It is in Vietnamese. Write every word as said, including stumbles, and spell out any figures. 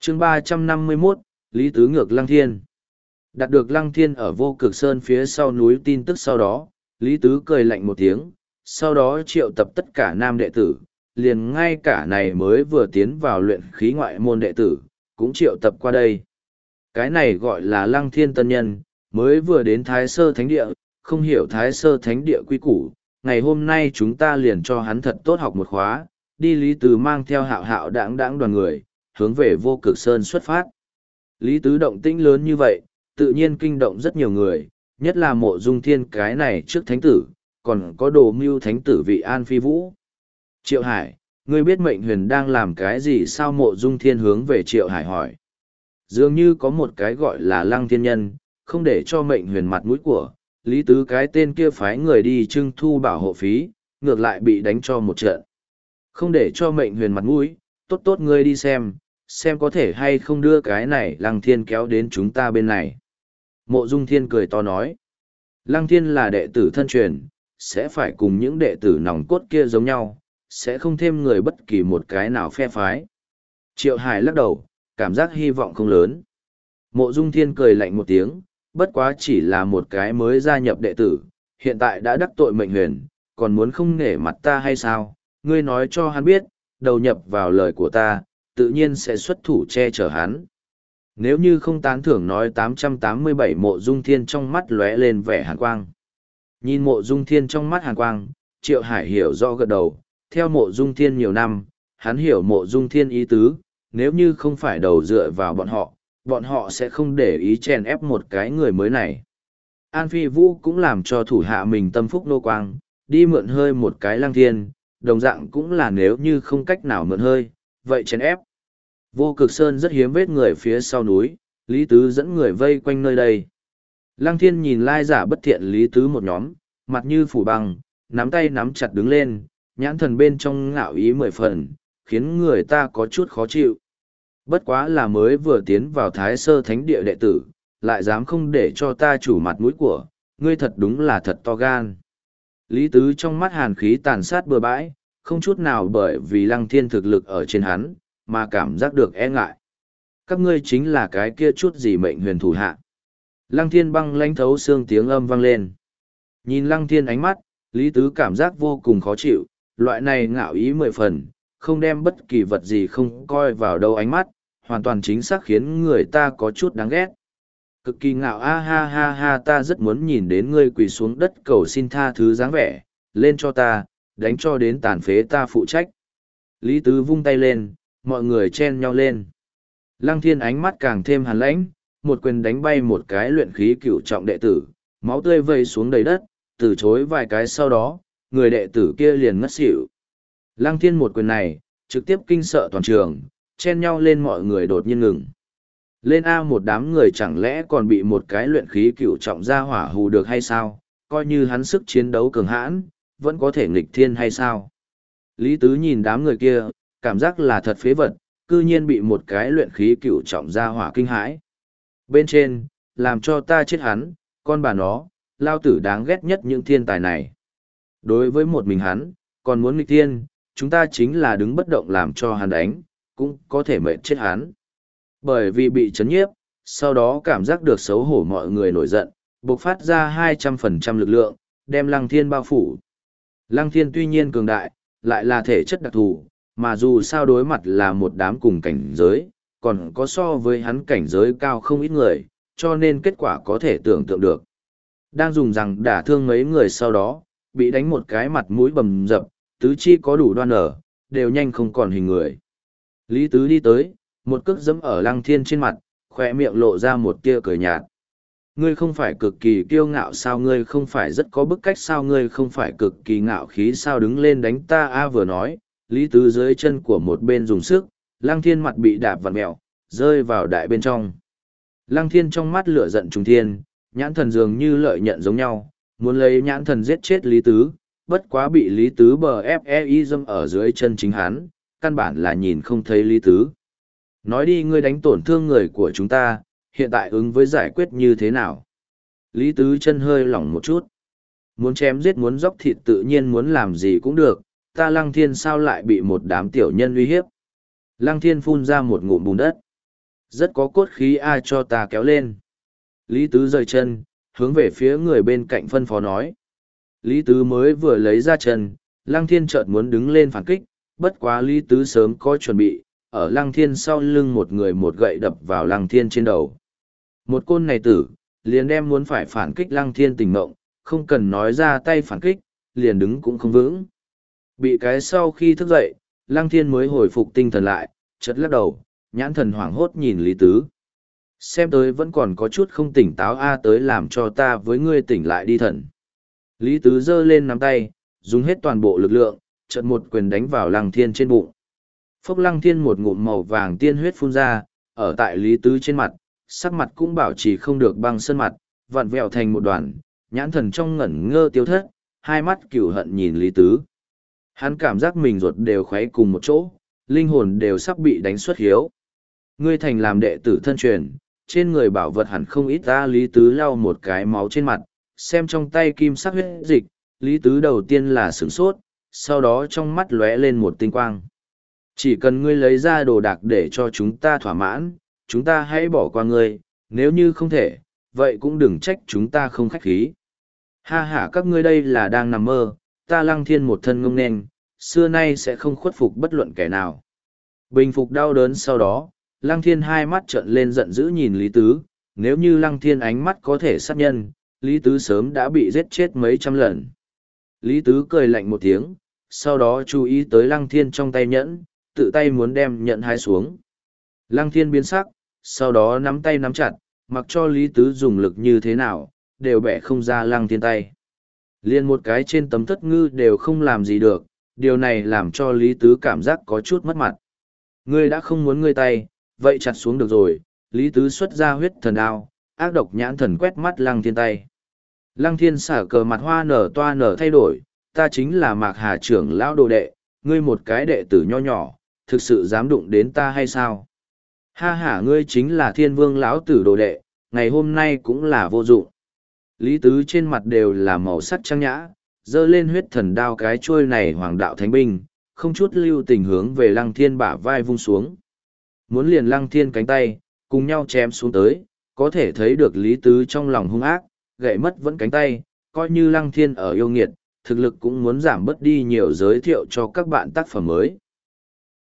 chương ba trăm năm mươi mốt, Lý Tứ ngược Lăng Thiên. Đạt được Lăng Thiên ở Vô Cực Sơn phía sau núi tin tức sau đó, Lý Tứ cười lạnh một tiếng, sau đó triệu tập tất cả nam đệ tử, liền ngay cả này mới vừa tiến vào luyện khí ngoại môn đệ tử, cũng triệu tập qua đây. Cái này gọi là Lăng Thiên tân nhân, mới vừa đến Thái Sơ Thánh Địa, không hiểu Thái Sơ Thánh Địa quy củ, ngày hôm nay chúng ta liền cho hắn thật tốt học một khóa, đi Lý Tứ mang theo hạo hạo đãng đãng đoàn người, hướng về Vô Cực Sơn xuất phát. Lý Tứ động tĩnh lớn như vậy, tự nhiên kinh động rất nhiều người, nhất là Mộ Dung Thiên cái này trước thánh tử, còn có Đồ Mưu thánh tử vị An Phi Vũ. Triệu Hải, ngươi biết Mệnh Huyền đang làm cái gì sao? Mộ Dung Thiên hướng về Triệu Hải hỏi. Dường như có một cái gọi là Lăng Thiên Nhân, không để cho Mệnh Huyền mặt mũi của, Lý Tứ cái tên kia phái người đi trưng thu bảo hộ phí, ngược lại bị đánh cho một trận. Không để cho Mệnh Huyền mặt mũi, tốt tốt ngươi đi xem, xem có thể hay không đưa cái này Lăng Thiên kéo đến chúng ta bên này. Mộ Dung Thiên cười to nói. Lăng Thiên là đệ tử thân truyền, sẽ phải cùng những đệ tử nòng cốt kia giống nhau, sẽ không thêm người bất kỳ một cái nào phe phái. Triệu Hải lắc đầu, cảm giác hy vọng không lớn. Mộ Dung Thiên cười lạnh một tiếng, bất quá chỉ là một cái mới gia nhập đệ tử, hiện tại đã đắc tội Mệnh Huyền, còn muốn không nể mặt ta hay sao? Ngươi nói cho hắn biết, đầu nhập vào lời của ta, tự nhiên sẽ xuất thủ che chở hắn. Nếu như không tán thưởng nói tám trăm tám mươi bảy Mộ Dung Thiên trong mắt lóe lên vẻ hàn quang. Nhìn Mộ Dung Thiên trong mắt hàn quang, Triệu Hải hiểu rõ gật đầu, theo Mộ Dung Thiên nhiều năm, hắn hiểu Mộ Dung Thiên ý tứ, nếu như không phải đầu dựa vào bọn họ, bọn họ sẽ không để ý chèn ép một cái người mới này. An Phi Vũ cũng làm cho thủ hạ mình tâm phúc nô quang, đi mượn hơi một cái Lăng Thiên, đồng dạng cũng là nếu như không cách nào mượn hơi, vậy chèn ép. Vô Cực Sơn rất hiếm vết người phía sau núi, Lý Tứ dẫn người vây quanh nơi đây. Lăng Thiên nhìn lai giả bất thiện Lý Tứ một nhóm, mặt như phủ băng, nắm tay nắm chặt đứng lên, nhãn thần bên trong ngạo ý mười phần, khiến người ta có chút khó chịu. Bất quá là mới vừa tiến vào Thái Sơ Thánh Địa đệ tử, lại dám không để cho ta chủ mặt mũi của, ngươi thật đúng là thật to gan. Lý Tứ trong mắt hàn khí tàn sát bừa bãi, không chút nào bởi vì Lăng Thiên thực lực ở trên hắn, mà cảm giác được e ngại. Các ngươi chính là cái kia chút gì Mệnh Huyền thủ hạ. Lăng Thiên băng lãnh thấu xương tiếng âm vang lên. Nhìn Lăng Thiên ánh mắt, Lý Tứ cảm giác vô cùng khó chịu, loại này ngạo ý mười phần, không đem bất kỳ vật gì không coi vào đâu ánh mắt, hoàn toàn chính xác khiến người ta có chút đáng ghét. Cực kỳ ngạo a ha ha ha, ta rất muốn nhìn đến ngươi quỳ xuống đất cầu xin tha thứ dáng vẻ, lên cho ta, đánh cho đến tàn phế ta phụ trách. Lý Tứ vung tay lên, mọi người chen nhau lên. Lăng Thiên ánh mắt càng thêm hàn lãnh, một quyền đánh bay một cái luyện khí cửu trọng đệ tử, máu tươi vây xuống đầy đất, từ chối vài cái sau đó, người đệ tử kia liền ngất xỉu. Lăng Thiên một quyền này, trực tiếp kinh sợ toàn trường, chen nhau lên mọi người đột nhiên ngừng. Lên A, một đám người chẳng lẽ còn bị một cái luyện khí cửu trọng ra hỏa hù được hay sao, coi như hắn sức chiến đấu cường hãn, vẫn có thể nghịch thiên hay sao. Lý Tứ nhìn đám người kia, cảm giác là thật phế vật, cư nhiên bị một cái luyện khí cửu trọng ra hỏa kinh hãi. Bên trên, làm cho ta chết hắn, con bà nó, lao tử đáng ghét nhất những thiên tài này. Đối với một mình hắn, còn muốn nghịch thiên, chúng ta chính là đứng bất động làm cho hắn đánh, cũng có thể mệt chết hắn. Bởi vì bị chấn nhiếp, sau đó cảm giác được xấu hổ mọi người nổi giận, bộc phát ra hai trăm phần trăm lực lượng, đem Lăng Thiên bao phủ. Lăng Thiên tuy nhiên cường đại, lại là thể chất đặc thù, mà dù sao đối mặt là một đám cùng cảnh giới, còn có so với hắn cảnh giới cao không ít người, cho nên kết quả có thể tưởng tượng được. Đang dùng rằng đả thương mấy người sau đó, bị đánh một cái mặt mũi bầm dập, tứ chi có đủ đoan ở, đều nhanh không còn hình người. Lý Tứ đi tới, một cước giẫm ở Lăng Thiên trên mặt, khỏe miệng lộ ra một tia cười nhạt. Ngươi không phải cực kỳ kiêu ngạo sao, ngươi không phải rất có bức cách sao, ngươi không phải cực kỳ ngạo khí sao, đứng lên đánh ta a. Vừa nói, Lý Tứ dưới chân của một bên dùng sức, Lăng Thiên mặt bị đạp vặn mẹo, rơi vào đại bên trong. Lăng Thiên trong mắt lửa giận trùng thiên, nhãn thần dường như lợi nhận giống nhau, muốn lấy nhãn thần giết chết Lý Tứ, bất quá bị Lý Tứ bờ ép e i dâm ở dưới chân chính hắn, căn bản là nhìn không thấy Lý Tứ. Nói đi, ngươi đánh tổn thương người của chúng ta, hiện tại ứng với giải quyết như thế nào? Lý Tứ chân hơi lỏng một chút. Muốn chém giết muốn dốc thịt tự nhiên muốn làm gì cũng được, ta Lăng Thiên sao lại bị một đám tiểu nhân uy hiếp? Lăng Thiên phun ra một ngụm bùn đất. Rất có cốt khí, ai cho ta kéo lên. Lý Tứ rời chân, hướng về phía người bên cạnh phân phó nói. Lý Tứ mới vừa lấy ra chân, Lăng Thiên chợt muốn đứng lên phản kích, bất quá Lý Tứ sớm có chuẩn bị, ở Lăng Thiên sau lưng một người một gậy đập vào Lăng Thiên trên đầu. Một côn này tử, liền đem muốn phải phản kích Lăng Thiên tỉnh mộng, không cần nói ra tay phản kích, liền đứng cũng không vững. Bị cái sau khi thức dậy, Lăng Thiên mới hồi phục tinh thần lại, chợt lắc đầu, nhãn thần hoảng hốt nhìn Lý Tứ. Xem tới vẫn còn có chút không tỉnh táo, a tới làm cho ta với ngươi tỉnh lại đi thần. Lý Tứ giơ lên nắm tay, dùng hết toàn bộ lực lượng, chợt một quyền đánh vào Lăng Thiên trên bụng. Phốc Lăng Thiên một ngụm màu vàng tiên huyết phun ra, ở tại Lý Tứ trên mặt, sắc mặt cũng bảo trì không được băng sơn mặt, vặn vẹo thành một đoàn, nhãn thần trong ngẩn ngơ tiêu thất, hai mắt cửu hận nhìn Lý Tứ. Hắn cảm giác mình ruột đều khuấy cùng một chỗ, linh hồn đều sắp bị đánh xuất hiếu. Ngươi thành làm đệ tử thân truyền, trên người bảo vật hẳn không ít ta. Lý Tứ lau một cái máu trên mặt, xem trong tay kim sắc huyết dịch, Lý Tứ đầu tiên là sửng sốt, sau đó trong mắt lóe lên một tinh quang. Chỉ cần ngươi lấy ra đồ đạc để cho chúng ta thỏa mãn, chúng ta hãy bỏ qua ngươi, nếu như không thể, vậy cũng đừng trách chúng ta không khách khí. Ha ha, các ngươi đây là đang nằm mơ, ta Lăng Thiên một thân ngông nên, xưa nay sẽ không khuất phục bất luận kẻ nào. Bình phục đau đớn sau đó, Lăng Thiên hai mắt trợn lên giận dữ nhìn Lý Tứ, nếu như Lăng Thiên ánh mắt có thể sát nhân, Lý Tứ sớm đã bị giết chết mấy trăm lần. Lý Tứ cười lạnh một tiếng, sau đó chú ý tới Lăng Thiên trong tay nhẫn, tự tay muốn đem nhẫn hái xuống. Lăng Thiên biến sắc, sau đó nắm tay nắm chặt, mặc cho Lý Tứ dùng lực như thế nào, đều bẻ không ra Lăng Thiên tay. Liên một cái trên tấm thất ngư đều không làm gì được, điều này làm cho Lý Tứ cảm giác có chút mất mặt. Ngươi đã không muốn ngươi tay, vậy chặt xuống được rồi. Lý Tứ xuất ra huyết thần đao, ác độc nhãn thần quét mắt Lăng Thiên tay. Lăng Thiên xả cờ mặt hoa nở toa nở thay đổi, ta chính là Mạc Hà trưởng lão đồ đệ, ngươi một cái đệ tử nho nhỏ, thực sự dám đụng đến ta hay sao? Ha ha, ngươi chính là Thiên Vương lão tử đồ đệ, ngày hôm nay cũng là vô dụng. Lý Tứ trên mặt đều là màu sắc trang nhã, giơ lên huyết thần đao cái chuôi này hoàng đạo thánh binh, không chút lưu tình hướng về Lăng Thiên bả vai vung xuống. Muốn liền Lăng Thiên cánh tay, cùng nhau chém xuống tới, có thể thấy được Lý Tứ trong lòng hung ác, gậy mất vẫn cánh tay, coi như Lăng Thiên ở yêu nghiệt, thực lực cũng muốn giảm bớt đi nhiều, giới thiệu cho các bạn tác phẩm mới.